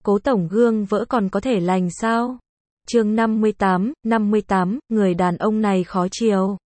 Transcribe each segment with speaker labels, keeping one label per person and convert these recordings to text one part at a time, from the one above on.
Speaker 1: Cố tổng gương vỡ còn có thể lành sao? Chương 58, người đàn ông này khó chiều.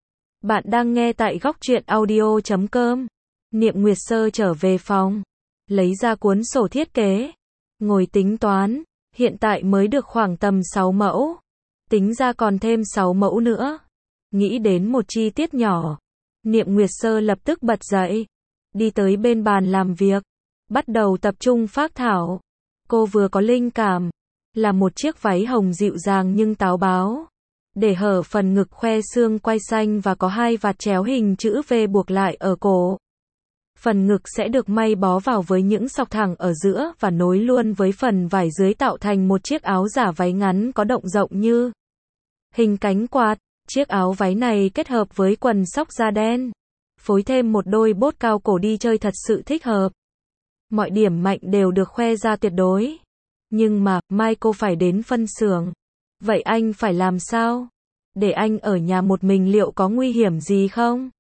Speaker 1: Bạn đang nghe tại góc truyện audio.com. Niệm Nguyệt Sơ trở về phòng, lấy ra cuốn sổ thiết kế, ngồi tính toán, hiện tại mới được khoảng tầm 6 mẫu, tính ra còn thêm 6 mẫu nữa. Nghĩ đến một chi tiết nhỏ, Niệm Nguyệt Sơ lập tức bật dậy, đi tới bên bàn làm việc, bắt đầu tập trung phác thảo. Cô vừa có linh cảm, là một chiếc váy hồng dịu dàng nhưng táo báo, để hở phần ngực khoe xương quai xanh và có hai vạt chéo hình chữ V buộc lại ở cổ. Phần ngực sẽ được may bó vào với những sọc thẳng ở giữa và nối luôn với phần vải dưới tạo thành một chiếc áo giả váy ngắn có động rộng như hình cánh quạt. Chiếc áo váy này kết hợp với quần sóc da đen, phối thêm một đôi bốt cao cổ đi chơi thật sự thích hợp. Mọi điểm mạnh đều được khoe ra tuyệt đối. Nhưng mà, mai cô phải đến phân xưởng. Vậy anh phải làm sao? Để anh ở nhà một mình liệu có nguy hiểm gì không?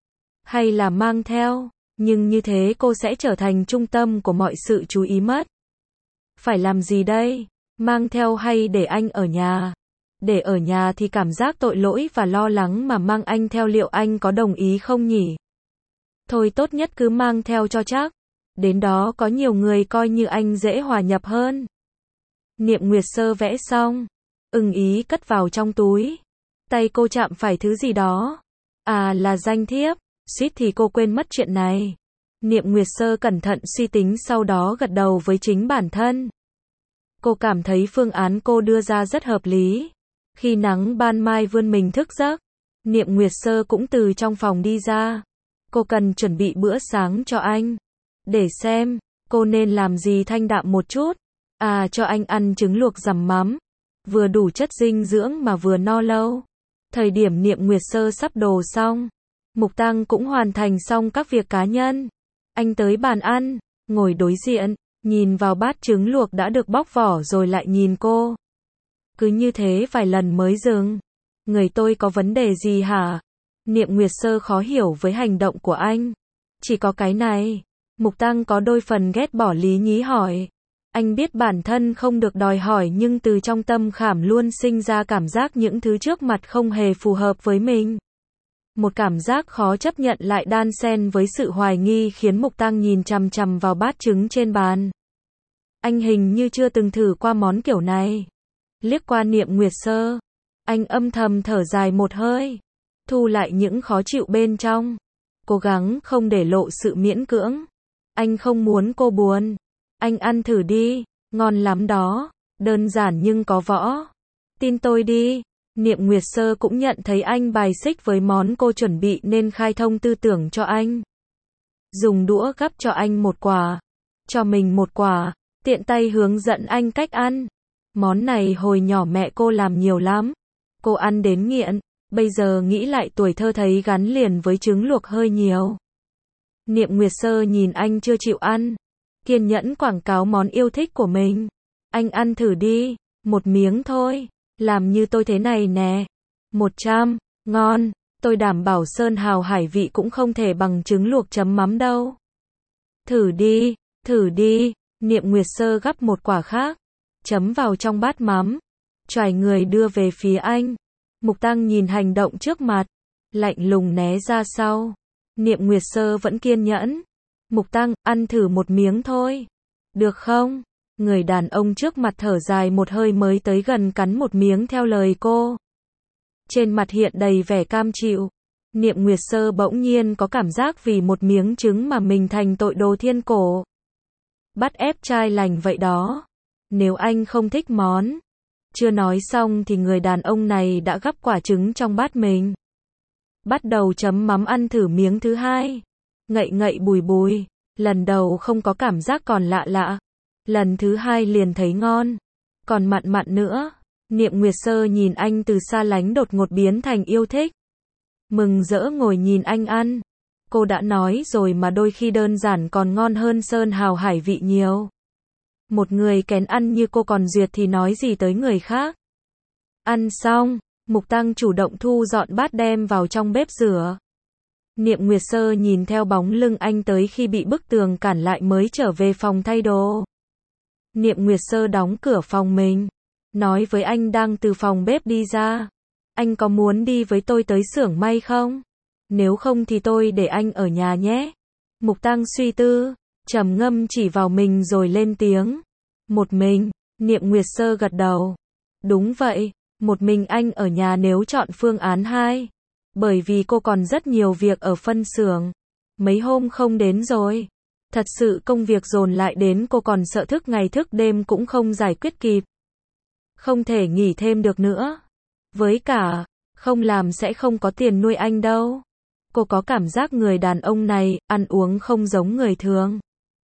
Speaker 1: Hay là mang theo? Nhưng như thế cô sẽ trở thành trung tâm của mọi sự chú ý mất. Phải làm gì đây? Mang theo hay để anh ở nhà? Để ở nhà thì cảm giác tội lỗi và lo lắng, mà mang anh theo liệu anh có đồng ý không nhỉ? Thôi tốt nhất cứ mang theo cho chắc. Đến đó có nhiều người coi như anh dễ hòa nhập hơn. Niệm Nguyệt Sơ vẽ xong, ưng ý cất vào trong túi. Tay cô chạm phải thứ gì đó. À, là danh thiếp. Suýt thì cô quên mất chuyện này. Niệm Nguyệt Sơ cẩn thận suy tính, sau đó gật đầu với chính bản thân. Cô cảm thấy phương án cô đưa ra rất hợp lý. Khi nắng ban mai vươn mình thức giấc, Niệm Nguyệt Sơ cũng từ trong phòng đi ra. Cô cần chuẩn bị bữa sáng cho anh. Để xem, cô nên làm gì thanh đạm một chút. À, cho anh ăn trứng luộc dằm mắm. Vừa đủ chất dinh dưỡng mà vừa no lâu. Thời điểm Niệm Nguyệt Sơ sắp đồ xong, Mục Tăng cũng hoàn thành xong các việc cá nhân. Anh tới bàn ăn, ngồi đối diện, nhìn vào bát trứng luộc đã được bóc vỏ rồi lại nhìn cô. Cứ như thế vài lần mới dừng. Người tôi có vấn đề gì hả? Niệm Nguyệt Sơ khó hiểu với hành động của anh. Chỉ có cái này. Mục Tăng có đôi phần ghét bỏ lý nhí hỏi. Anh biết bản thân không được đòi hỏi, nhưng từ trong tâm khảm luôn sinh ra cảm giác những thứ trước mặt không hề phù hợp với mình. Một cảm giác khó chấp nhận lại đan xen với sự hoài nghi khiến Mục Tăng nhìn chằm chằm vào bát trứng trên bàn. Anh hình như chưa từng thử qua món kiểu này. Liếc qua Niệm Nguyệt Sơ, anh âm thầm thở dài một hơi, thu lại những khó chịu bên trong, cố gắng không để lộ sự miễn cưỡng. Anh không muốn cô buồn. Anh ăn thử đi, ngon lắm đó, đơn giản nhưng có võ. Tin tôi đi. Niệm Nguyệt Sơ cũng nhận thấy anh bài xích với món cô chuẩn bị nên khai thông tư tưởng cho anh. Dùng đũa gắp cho anh một quả, cho mình một quả, tiện tay hướng dẫn anh cách ăn. Món này hồi nhỏ mẹ cô làm nhiều lắm. Cô ăn đến nghiện, bây giờ nghĩ lại tuổi thơ thấy gắn liền với trứng luộc hơi nhiều. Niệm Nguyệt Sơ nhìn anh chưa chịu ăn, kiên nhẫn quảng cáo món yêu thích của mình. Anh ăn thử đi, một miếng thôi, làm như tôi thế này nè. 100, ngon, tôi đảm bảo sơn hào hải vị cũng không thể bằng trứng luộc chấm mắm đâu. Thử đi, Niệm Nguyệt Sơ gắp một quả khác, chấm vào trong bát mắm, choài người đưa về phía anh. Mục Tăng nhìn hành động trước mặt, lạnh lùng né ra sau. Niệm Nguyệt Sơ vẫn kiên nhẫn. Mục Tăng, ăn thử một miếng thôi. Được không? Người đàn ông trước mặt thở dài một hơi mới tới gần cắn một miếng theo lời cô. Trên mặt hiện đầy vẻ cam chịu. Niệm Nguyệt Sơ bỗng nhiên có cảm giác vì một miếng trứng mà mình thành tội đồ thiên cổ. Bắt ép trai lành vậy đó. Nếu anh không thích món. Chưa nói xong thì người đàn ông này đã gắp quả trứng trong bát mình. Bắt đầu chấm mắm ăn thử miếng thứ hai. Ngậy ngậy bùi bùi. Lần đầu không có cảm giác còn lạ lạ. Lần thứ hai liền thấy ngon. Còn mặn mặn nữa. Niệm Nguyệt Sơ nhìn anh từ xa lánh đột ngột biến thành yêu thích. Mừng rỡ ngồi nhìn anh ăn. Cô đã nói rồi mà, đôi khi đơn giản còn ngon hơn sơn hào hải vị nhiều. Một người kén ăn như cô còn duyệt thì nói gì tới người khác. Ăn xong, Mục Tăng chủ động thu dọn bát đem vào trong bếp rửa. Niệm Nguyệt Sơ nhìn theo bóng lưng anh tới khi bị bức tường cản lại mới trở về phòng thay đồ. Niệm Nguyệt Sơ đóng cửa phòng mình, nói với anh đang từ phòng bếp đi ra. Anh có muốn đi với tôi tới xưởng may không? Nếu không thì tôi để anh ở nhà nhé. Mục Tăng suy tư, trầm ngâm chỉ vào mình rồi lên tiếng. Một mình, Niệm Nguyệt Sơ gật đầu. Đúng vậy, một mình anh ở nhà nếu chọn phương án 2. Bởi vì cô còn rất nhiều việc ở phân xưởng. Mấy hôm không đến rồi. Thật sự công việc dồn lại đến cô còn sợ thức ngày thức đêm cũng không giải quyết kịp. Không thể nghỉ thêm được nữa. Với cả, không làm sẽ không có tiền nuôi anh đâu. Cô có cảm giác người đàn ông này, ăn uống không giống người thường.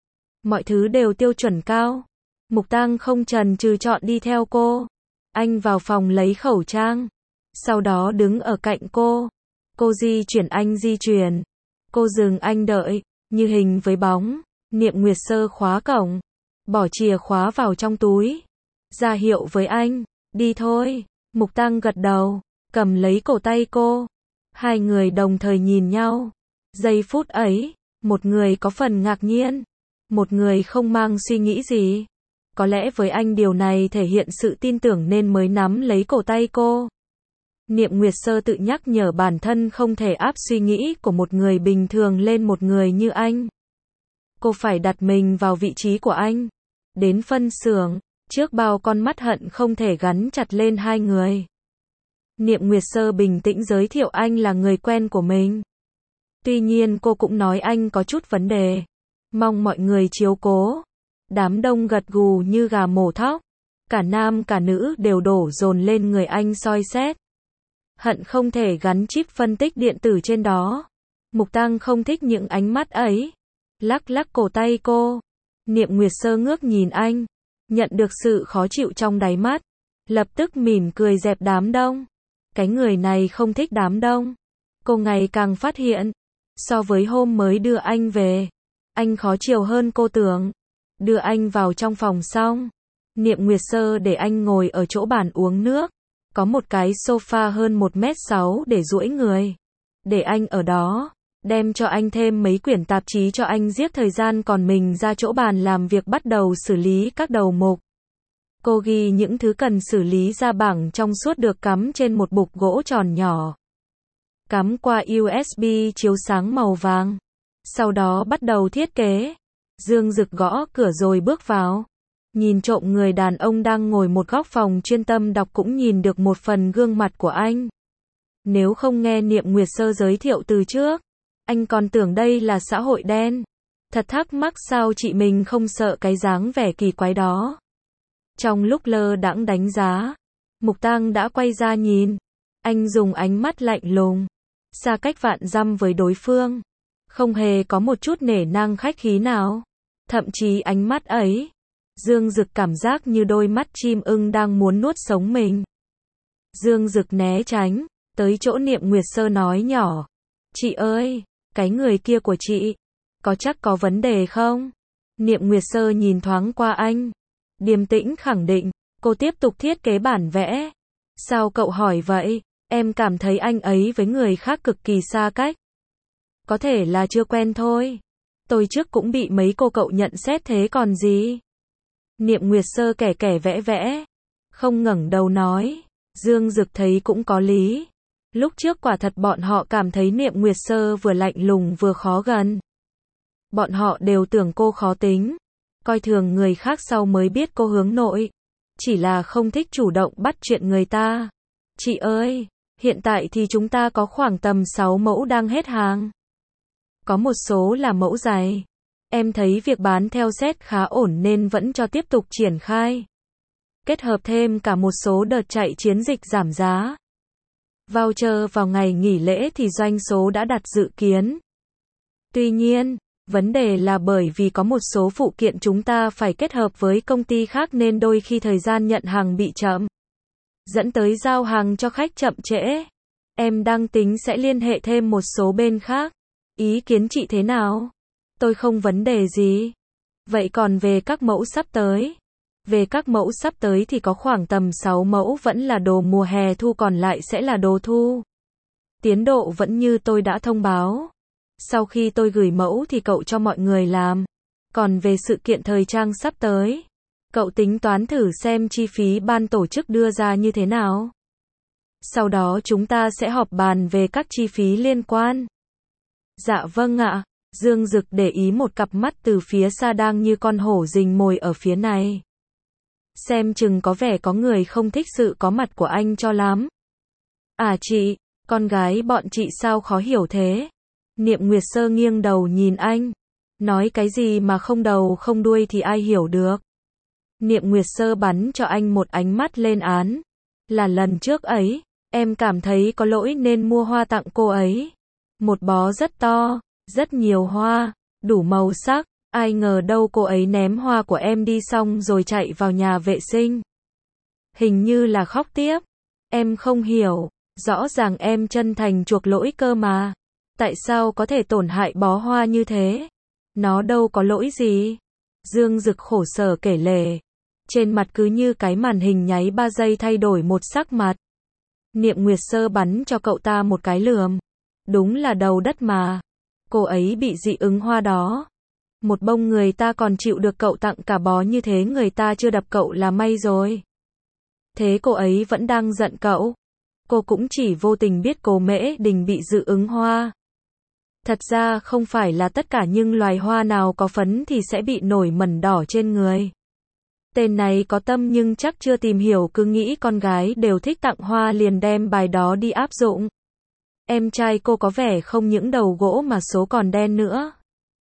Speaker 1: Mọi thứ đều tiêu chuẩn cao. Mục Tăng không chần chừ chọn đi theo cô. Anh vào phòng lấy khẩu trang. Sau đó đứng ở cạnh cô. Cô di chuyển anh di chuyển. Cô dừng anh đợi, như hình với bóng. Niệm Nguyệt Sơ khóa cổng. Bỏ chìa khóa vào trong túi. Ra hiệu với anh. Đi thôi. Mục Tăng gật đầu. Cầm lấy cổ tay cô. Hai người đồng thời nhìn nhau. Giây phút ấy, một người có phần ngạc nhiên. Một người không mang suy nghĩ gì. Có lẽ với anh điều này thể hiện sự tin tưởng nên mới nắm lấy cổ tay cô. Niệm Nguyệt Sơ tự nhắc nhở bản thân không thể áp suy nghĩ của một người bình thường lên một người như anh. Cô phải đặt mình vào vị trí của anh. Đến phân xưởng, trước bao con mắt hận không thể gắn chặt lên hai người. Niệm Nguyệt Sơ bình tĩnh giới thiệu anh là người quen của mình. Tuy nhiên cô cũng nói anh có chút vấn đề. Mong mọi người chiếu cố. Đám đông gật gù như gà mổ thóc. Cả nam cả nữ đều đổ dồn lên người anh soi xét. Hận không thể gắn chip phân tích điện tử trên đó. Mục Tăng không thích những ánh mắt ấy. Lắc lắc cổ tay cô. Niệm Nguyệt Sơ ngước nhìn anh. Nhận được sự khó chịu trong đáy mắt. Lập tức mỉm cười dẹp đám đông. Cái người này không thích đám đông. Cô ngày càng phát hiện. So với hôm mới đưa anh về. Anh khó chiều hơn cô tưởng. Đưa anh vào trong phòng xong. Niệm Nguyệt Sơ để anh ngồi ở chỗ bàn uống nước. Có một cái sofa hơn 1m6 để duỗi người. Để anh ở đó. Đem cho anh thêm mấy quyển tạp chí cho anh giết thời gian còn mình ra chỗ bàn làm việc bắt đầu xử lý các đầu mục. Cô ghi những thứ cần xử lý ra bảng trong suốt được cắm trên một bục gỗ tròn nhỏ. Cắm qua USB chiếu sáng màu vàng. Sau đó bắt đầu thiết kế. Dương Dực gõ cửa rồi bước vào. Nhìn trộm người đàn ông đang ngồi một góc phòng chuyên tâm đọc cũng nhìn được một phần gương mặt của anh. Nếu không nghe Niệm Nguyệt Sơ giới thiệu từ trước, anh còn tưởng đây là xã hội đen. Thật thắc mắc sao chị mình không sợ cái dáng vẻ kỳ quái đó. Trong lúc lơ đãng đánh giá, Mục Tăng đã quay ra nhìn. Anh dùng ánh mắt lạnh lùng, xa cách vạn dặm với đối phương. Không hề có một chút nể nang khách khí nào. Thậm chí ánh mắt ấy, Dương Dực cảm giác như đôi mắt chim ưng đang muốn nuốt sống mình. Dương Dực né tránh, tới chỗ Niệm Nguyệt Sơ nói nhỏ. Chị ơi, cái người kia của chị, có chắc có vấn đề không? Niệm Nguyệt Sơ nhìn thoáng qua anh. Điềm tĩnh khẳng định, cô tiếp tục thiết kế bản vẽ. Sao cậu hỏi vậy? Em cảm thấy anh ấy với người khác cực kỳ xa cách. Có thể là chưa quen thôi. Tôi trước cũng bị mấy cô cậu nhận xét thế còn gì. Niệm Nguyệt Sơ kẻ kẻ vẽ vẽ. Không ngẩng đầu nói. Dương Dực thấy cũng có lý. Lúc trước quả thật bọn họ cảm thấy Niệm Nguyệt Sơ vừa lạnh lùng vừa khó gần. Bọn họ đều tưởng cô khó tính. Coi thường người khác sau mới biết cô hướng nội. Chỉ là không thích chủ động bắt chuyện người ta. Chị ơi, hiện tại thì chúng ta có khoảng tầm 6 mẫu đang hết hàng. Có một số là mẫu dày. Em thấy việc bán theo set khá ổn nên vẫn cho tiếp tục triển khai. Kết hợp thêm cả một số đợt chạy chiến dịch giảm giá. Voucher vào ngày nghỉ lễ thì doanh số đã đạt dự kiến. Tuy nhiên, vấn đề là bởi vì có một số phụ kiện chúng ta phải kết hợp với công ty khác nên đôi khi thời gian nhận hàng bị chậm. Dẫn tới giao hàng cho khách chậm trễ. Em đang tính sẽ liên hệ thêm một số bên khác. Ý kiến chị thế nào? Tôi không vấn đề gì. Vậy còn về các mẫu sắp tới? Về các mẫu sắp tới thì có khoảng tầm 6 mẫu vẫn là đồ mùa hè thu còn lại sẽ là đồ thu. Tiến độ vẫn như tôi đã thông báo. Sau khi tôi gửi mẫu thì cậu cho mọi người làm. Còn về sự kiện thời trang sắp tới, Cậu tính toán thử xem chi phí ban tổ chức đưa ra như thế nào. Sau đó chúng ta sẽ họp bàn về các chi phí liên quan. Dạ vâng ạ. Dương Dực để ý một cặp mắt từ phía xa đang như con hổ rình mồi ở phía này. Xem chừng có vẻ có người không thích sự có mặt của anh cho lắm. À chị, con gái bọn chị sao khó hiểu thế? Niệm Nguyệt Sơ nghiêng đầu nhìn anh. Nói cái gì mà không đầu không đuôi thì ai hiểu được. Niệm Nguyệt Sơ bắn cho anh một ánh mắt lên án. Là lần trước ấy, em cảm thấy có lỗi nên mua hoa tặng cô ấy. Một bó rất to, rất nhiều hoa, đủ màu sắc. Ai ngờ đâu cô ấy ném hoa của em đi xong rồi chạy vào nhà vệ sinh. Hình như là khóc tiếp. Em không hiểu, rõ ràng em chân thành chuộc lỗi cơ mà. Tại sao có thể tổn hại bó hoa như thế? Nó đâu có lỗi gì. Dương Dực khổ sở kể lể. Trên mặt cứ như cái màn hình nháy 3 giây thay đổi một sắc mặt. Niệm Nguyệt Sơ bắn cho cậu ta một cái lườm. Đúng là đầu đất mà. Cô ấy bị dị ứng hoa đó. Một bông người ta còn chịu được cậu tặng cả bó như thế, người ta chưa đập cậu là may rồi. Thế cô ấy vẫn đang giận cậu. Cô cũng chỉ vô tình biết cô Mễ Đình bị dị ứng hoa. Thật ra không phải là tất cả, nhưng loài hoa nào có phấn thì sẽ bị nổi mẩn đỏ trên người. Tên này có tâm nhưng chắc chưa tìm hiểu, cứ nghĩ con gái đều thích tặng hoa liền đem bài đó đi áp dụng. Em trai cô có vẻ không những đầu gỗ mà số còn đen nữa.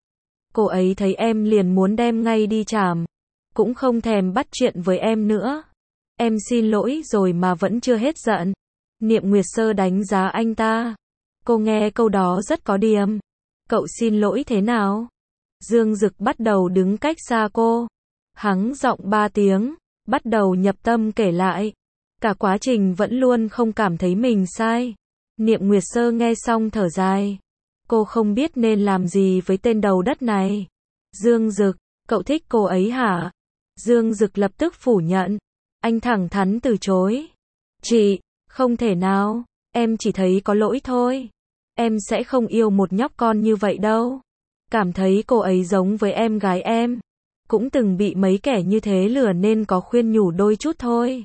Speaker 1: Cô ấy thấy em liền muốn đem ngay đi chảm. Cũng không thèm bắt chuyện với em nữa. Em xin lỗi rồi mà vẫn chưa hết giận. Niệm Nguyệt Sơ đánh giá anh ta. Cô nghe câu đó rất có điềm. Cậu xin lỗi thế nào? Dương Dực bắt đầu đứng cách xa cô. Hắng giọng 3 tiếng, bắt đầu nhập tâm kể lại. Cả quá trình vẫn luôn không cảm thấy mình sai. Niệm Nguyệt Sơ nghe xong thở dài. Cô không biết nên làm gì với tên đầu đất này. Dương Dực, cậu thích cô ấy hả? Dương Dực lập tức phủ nhận. Anh thẳng thắn từ chối. Chị, không thể nào, em chỉ thấy có lỗi thôi. Em sẽ không yêu một nhóc con như vậy đâu. Cảm thấy cô ấy giống với em gái em. Cũng từng bị mấy kẻ như thế lừa nên có khuyên nhủ đôi chút thôi.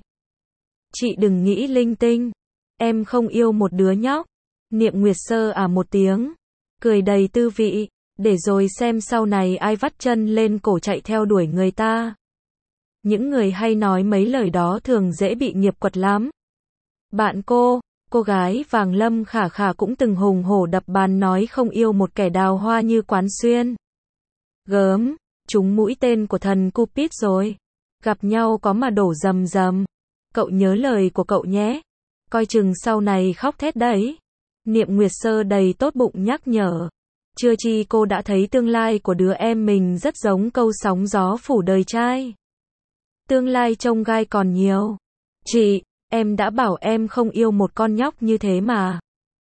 Speaker 1: Chị đừng nghĩ linh tinh. Em không yêu một đứa nhóc. Niệm Nguyệt Sơ à một tiếng. Cười đầy tư vị. Để rồi xem sau này ai vắt chân lên cổ chạy theo đuổi người ta. Những người hay nói mấy lời đó thường dễ bị nghiệp quật lắm. Bạn cô gái Vàng Lâm Khả Khả cũng từng hùng hổ đập bàn nói không yêu một kẻ đào hoa như Quán Xuyên. Gớm, trúng mũi tên của thần Cupid rồi. Gặp nhau có mà đổ rầm rầm. Cậu nhớ lời của cậu nhé. Coi chừng sau này khóc thét đấy. Niệm Nguyệt Sơ đầy tốt bụng nhắc nhở. Chưa chi cô đã thấy tương lai của đứa em mình rất giống câu sóng gió phủ đời trai. Tương lai trông gai còn nhiều. Chị, em đã bảo em không yêu một con nhóc như thế mà.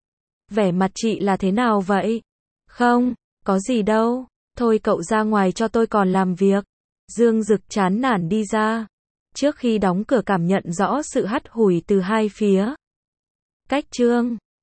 Speaker 1: Vẻ mặt chị là thế nào vậy? Không, có gì đâu. Thôi cậu ra ngoài cho tôi còn làm việc. Dương Dực chán nản đi ra. Trước khi đóng cửa cảm nhận rõ sự hắt hủi từ hai phía. Cách chương